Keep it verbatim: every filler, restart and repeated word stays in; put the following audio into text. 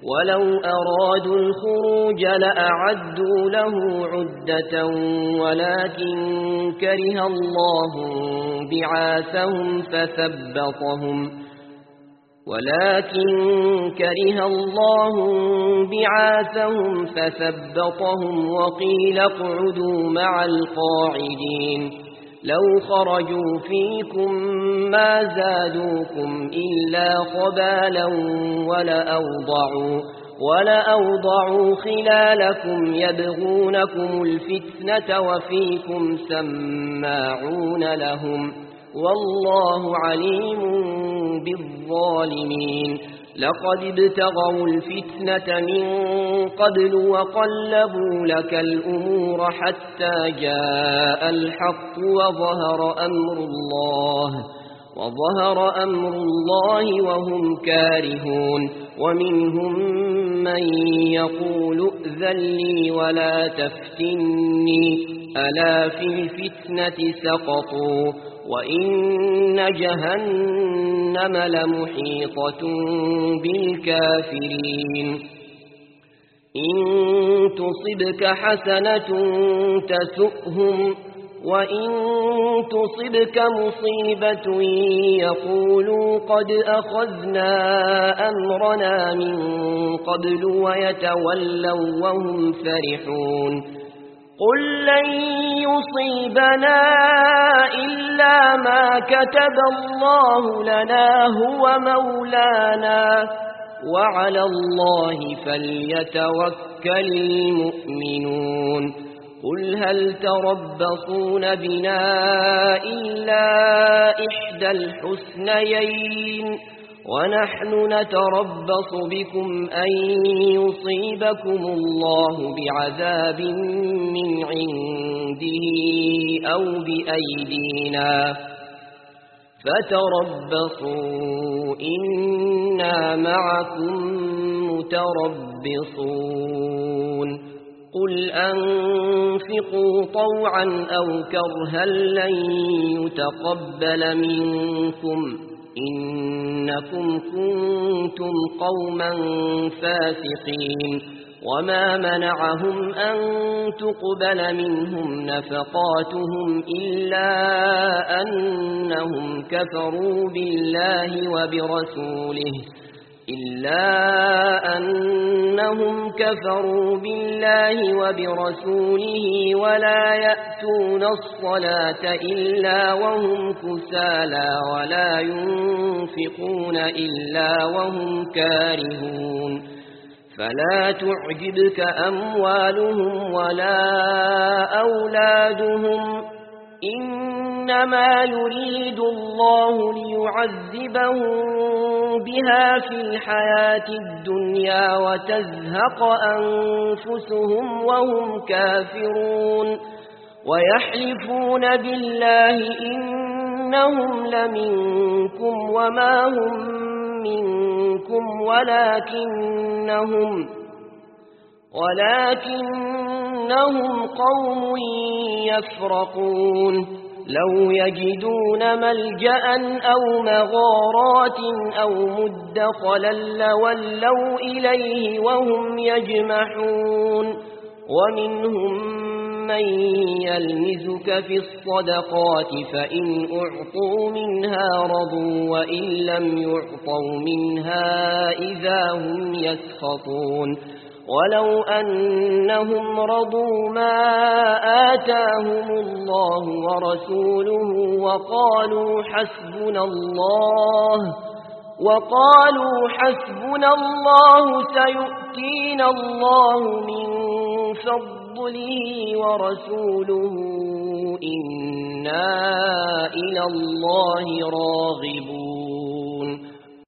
ولو أرادوا الخروج لأعدوا له عدة ولكن كره الله بعاثهم فثبطهم ولكن كره الله بعاثهم فثبطهم وقيل اقعدوا مع القاعدين لو خرجوا فيكم ما زادوكم إلا خبالا ولأوضعوا, ولأوضعوا خلالكم يبغونكم الفتنة وفيكم سماعون لهم والله عليم بالظالمين. لقد ابتغوا الفتنة من قبل وقلبوا لك الأمور حتى جاء الحق وظهر أمر الله وظهر أمر الله وهم كارهون. ومنهم من يقول ائذن لي ولا تفتني ألا في الفتنة سقطوا وإن جهنم لمحيطة بالكافرين. إن تصبك حسنة تسؤهم وإن تصبك مصيبة يقولوا قد أخذنا أمرنا من قبل ويتولوا وهم فرحون. قل لن يصيبنا إلا ما كتب الله لنا هو مولانا وعلى الله فليتوكل المؤمنون. قل هل تربصون بنا إلا إحدى الحسنيين ونحن نتربص بكم أن يصيبكم الله بعذاب من عنده أو بأيدينا فتربصوا إنا معكم متربصون. قل أنفقوا طوعا أو كرها لن يتقبل منكم إنكم كنتم قوما فاسقين. وما منعهم أن تقبل منهم نفقاتهم إلا أنهم كفروا بالله وبرسوله إلا أنهم كفروا بالله وبرسوله ولا يأتون الصلاة إلا وهم كسالى ولا ينفقون إلا وهم كارهون. فلا تعجبك أموالهم ولا أولادهم إنما يريد الله ليعذبهم بها في الحياة الدنيا وتزهق أنفسهم وهم كافرون. ويحلفون بالله إنهم لمنكم وما هم منكم ولكنهم ولكنهم قوم يفرقون. لو يجدون ملجأ أو مغارات أو مدخلا لولوا إليه وهم يجمحون. ومنهم من يلمزك في الصدقات فإن أعطوا منها رضوا وإن لم يعطوا منها إذا هم يسخطون. ولو أنهم رضوا ما آتاهم الله ورسوله وقالوا حسبنا الله وقالوا حسبنا الله سيؤتينا الله من فضله ورسوله إنا إلى الله راغبون.